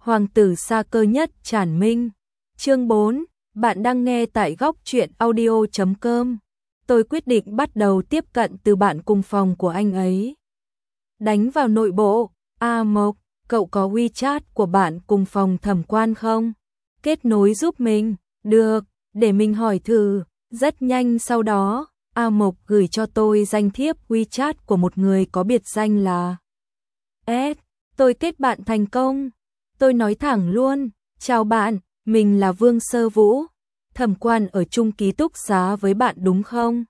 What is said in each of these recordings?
Hoàng tử xa cơ nhất Trản Minh. Chương 4, bạn đang nghe tại góc truyện audio.com. Tôi quyết định bắt đầu tiếp cận từ bạn cùng phòng của anh ấy. Đánh vào nội bộ, Mộc, cậu có WeChat của bạn cùng phòng Thẩm Quan không? Kết nối giúp mình, được, để mình hỏi thử. Rất nhanh sau đó, Mộc gửi cho tôi danh thiếp WeChat của một người có biệt danh là tôi kết bạn thành công. Tôi nói thẳng luôn, chào bạn, mình là Vương Sơ Vũ. Thẩm Quan ở chung ký túc xá với bạn đúng không?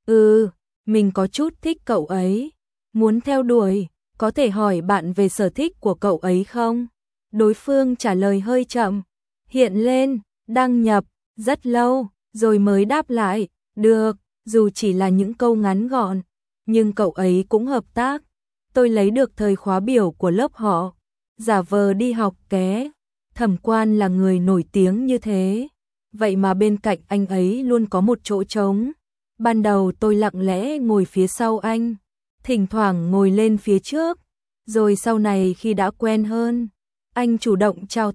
Mình có chút thích cậu ấy. Muốn theo đuổi, có thể hỏi bạn về sở thích của cậu ấy không? Đối phương trả lời hơi chậm, hiện lên, đăng nhập, rất lâu, rồi mới đáp lại, được, dù chỉ là những câu ngắn gọn, nhưng cậu ấy cũng hợp tác. Tôi lấy được thời khóa biểu của lớp họ, giả vờ đi học ké. Thẩm Quan là người nổi tiếng như thế, vậy mà bên cạnh anh ấy luôn có một chỗ trống. Ban đầu tôi lặng lẽ ngồi phía sau anh, thỉnh thoảng ngồi lên phía trước, rồi sau này khi đã quen hơn, anh chủ động chào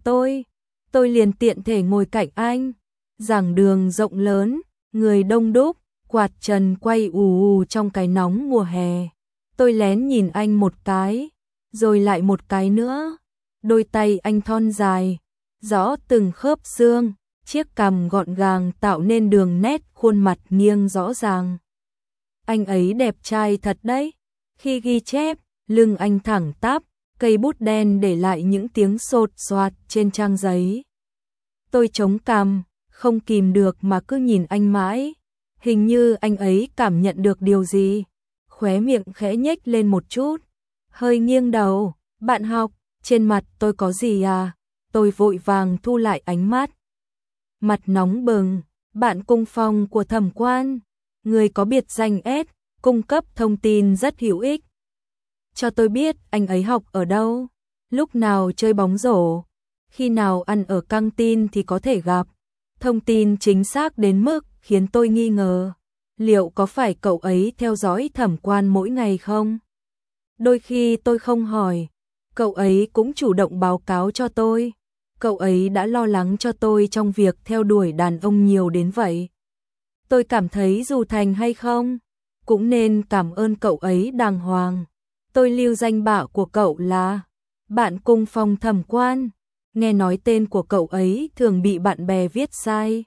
tôi liền tiện thể ngồi cạnh anh. Giảng đường rộng lớn, người đông đúc, quạt trần quay ù ù trong cái nóng mùa hè. Tôi lén nhìn anh một cái, rồi lại một cái nữa. Đôi tay anh thon dài, rõ từng khớp xương, chiếc cằm gọn gàng tạo nên đường nét khuôn mặt nghiêng rõ ràng. Anh ấy đẹp trai thật đấy. Khi ghi chép, lưng anh thẳng tắp, cây bút đen để lại những tiếng sột soạt trên trang giấy. Tôi chống cằm, không kìm được mà cứ nhìn anh mãi. Hình như anh ấy cảm nhận được điều gì. Khóe miệng khẽ nhếch lên một chút, hơi nghiêng đầu. Bạn học, trên mặt tôi có gì à? Tôi vội vàng thu lại ánh mắt. Mặt nóng bừng, bạn cùng phòng của Thẩm Quan, người có biệt danh S, cung cấp thông tin rất hữu ích. Cho tôi biết anh ấy học ở đâu, lúc nào chơi bóng rổ, khi nào ăn ở căng tin thì có thể gặp. Thông tin chính xác đến mức khiến tôi nghi ngờ, liệu có phải cậu ấy theo dõi Thẩm Quan mỗi ngày không? Đôi khi tôi không hỏi, cậu ấy cũng chủ động báo cáo cho tôi. Cậu ấy đã lo lắng cho tôi trong việc theo đuổi đàn ông nhiều đến vậy. Tôi cảm thấy dù thành hay không, cũng nên cảm ơn cậu ấy đàng hoàng. Tôi lưu danh bạ của cậu là bạn cùng phòng Thẩm Quan. Nghe nói tên của cậu ấy thường bị bạn bè viết sai,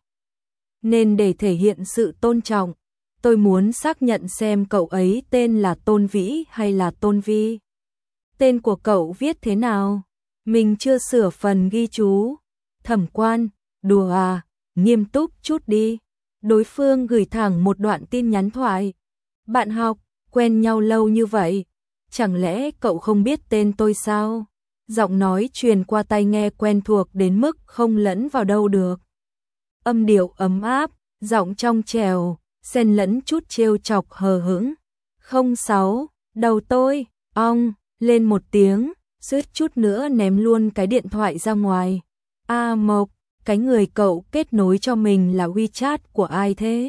nên để thể hiện sự tôn trọng, tôi muốn xác nhận xem cậu ấy tên là Tôn Vĩ hay là Tôn Vi. Tên của cậu viết thế nào? Mình chưa sửa phần ghi chú. Thẩm Quan, đùa à, nghiêm túc chút đi. Đối phương gửi thẳng một đoạn tin nhắn thoại. Bạn học, quen nhau lâu như vậy, chẳng lẽ cậu không biết tên tôi sao? Giọng nói truyền qua tai nghe quen thuộc đến mức không lẫn vào đâu được. Âm điệu ấm áp, giọng trong trèo, xen lẫn chút trêu chọc hờ hững. 06, đầu tôi, ong, lên một tiếng, suýt chút nữa ném luôn cái điện thoại ra ngoài. Mộc, cái người cậu kết nối cho mình là WeChat của ai thế?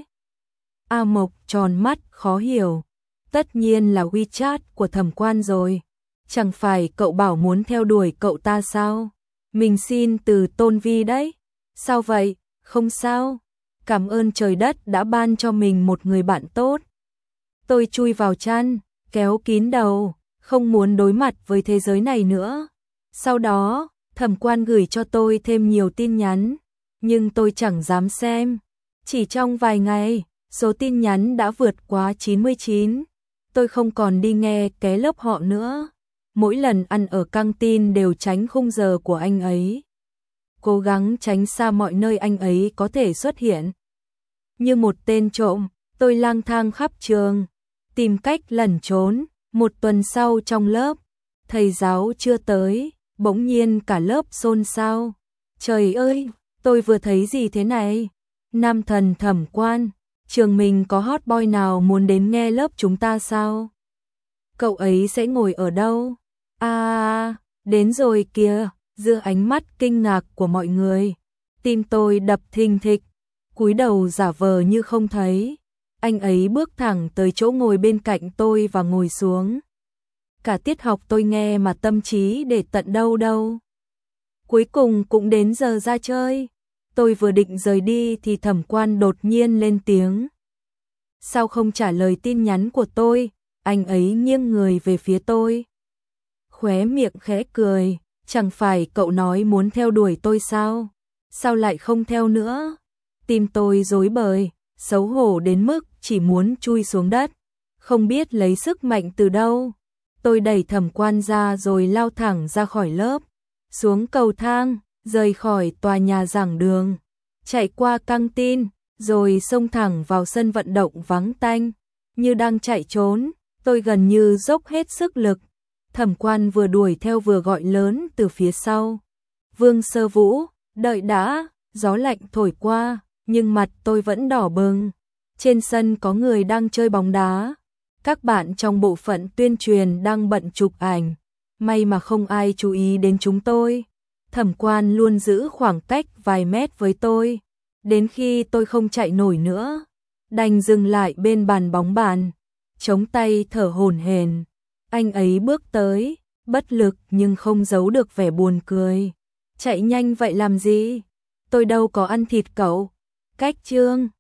Mộc tròn mắt khó hiểu. Tất nhiên là WeChat của Thẩm Quan rồi. Chẳng phải cậu bảo muốn theo đuổi cậu ta sao? Mình xin từ Tôn Vi đấy. Sao vậy? Không sao. Cảm ơn trời đất đã ban cho mình một người bạn tốt. Tôi chui vào chăn, kéo kín đầu, không muốn đối mặt với thế giới này nữa. Sau đó, Thẩm Quan gửi cho tôi thêm nhiều tin nhắn, nhưng tôi chẳng dám xem. Chỉ trong vài ngày, số tin nhắn đã vượt quá 99. Tôi không còn đi nghe ké lớp họ nữa. Mỗi lần ăn ở căng tin đều tránh khung giờ của anh ấy. Cố gắng tránh xa mọi nơi anh ấy có thể xuất hiện. Như một tên trộm, tôi lang thang khắp trường, tìm cách lẩn trốn. Một tuần sau trong lớp, thầy giáo chưa tới, bỗng nhiên cả lớp xôn xao. Trời ơi, tôi vừa thấy gì thế này? Nam thần Thẩm Quan, trường mình có hot boy nào muốn đến nghe lớp chúng ta sao? Cậu ấy sẽ ngồi ở đâu? Đến rồi kìa. Giữa ánh mắt kinh ngạc của mọi người, tim tôi đập thình thịch, cúi đầu giả vờ như không thấy. Anh ấy bước thẳng tới chỗ ngồi bên cạnh tôi và ngồi xuống. Cả tiết học tôi nghe mà tâm trí để tận đâu đâu. Cuối cùng cũng đến giờ ra chơi. Tôi vừa định rời đi thì Thẩm Quan đột nhiên lên tiếng. Sao không trả lời tin nhắn của tôi? Anh ấy nghiêng người về phía tôi. Khóe miệng khẽ cười, chẳng phải cậu nói muốn theo đuổi tôi sao? Sao lại không theo nữa? Tim tôi rối bời, xấu hổ đến mức chỉ muốn chui xuống đất, không biết lấy sức mạnh từ đâu. Tôi đẩy Thẩm Quan ra rồi lao thẳng ra khỏi lớp, xuống cầu thang, rời khỏi tòa nhà giảng đường, chạy qua căng tin, rồi xông thẳng vào sân vận động vắng tanh. Như đang chạy trốn, tôi gần như dốc hết sức lực. Thẩm Quan vừa đuổi theo vừa gọi lớn từ phía sau. Vương Sơ Vũ, đợi đã, gió lạnh thổi qua, nhưng mặt tôi vẫn đỏ bừng. Trên sân có người đang chơi bóng đá. Các bạn trong bộ phận tuyên truyền đang bận chụp ảnh. May mà không ai chú ý đến chúng tôi. Thẩm Quan luôn giữ khoảng cách vài mét với tôi. Đến khi tôi không chạy nổi nữa, đành dừng lại bên bàn bóng bàn, chống tay thở hổn hển. Anh ấy bước tới, bất lực nhưng không giấu được vẻ buồn cười. Chạy nhanh vậy làm gì? Tôi đâu có ăn thịt cậu. Cách chương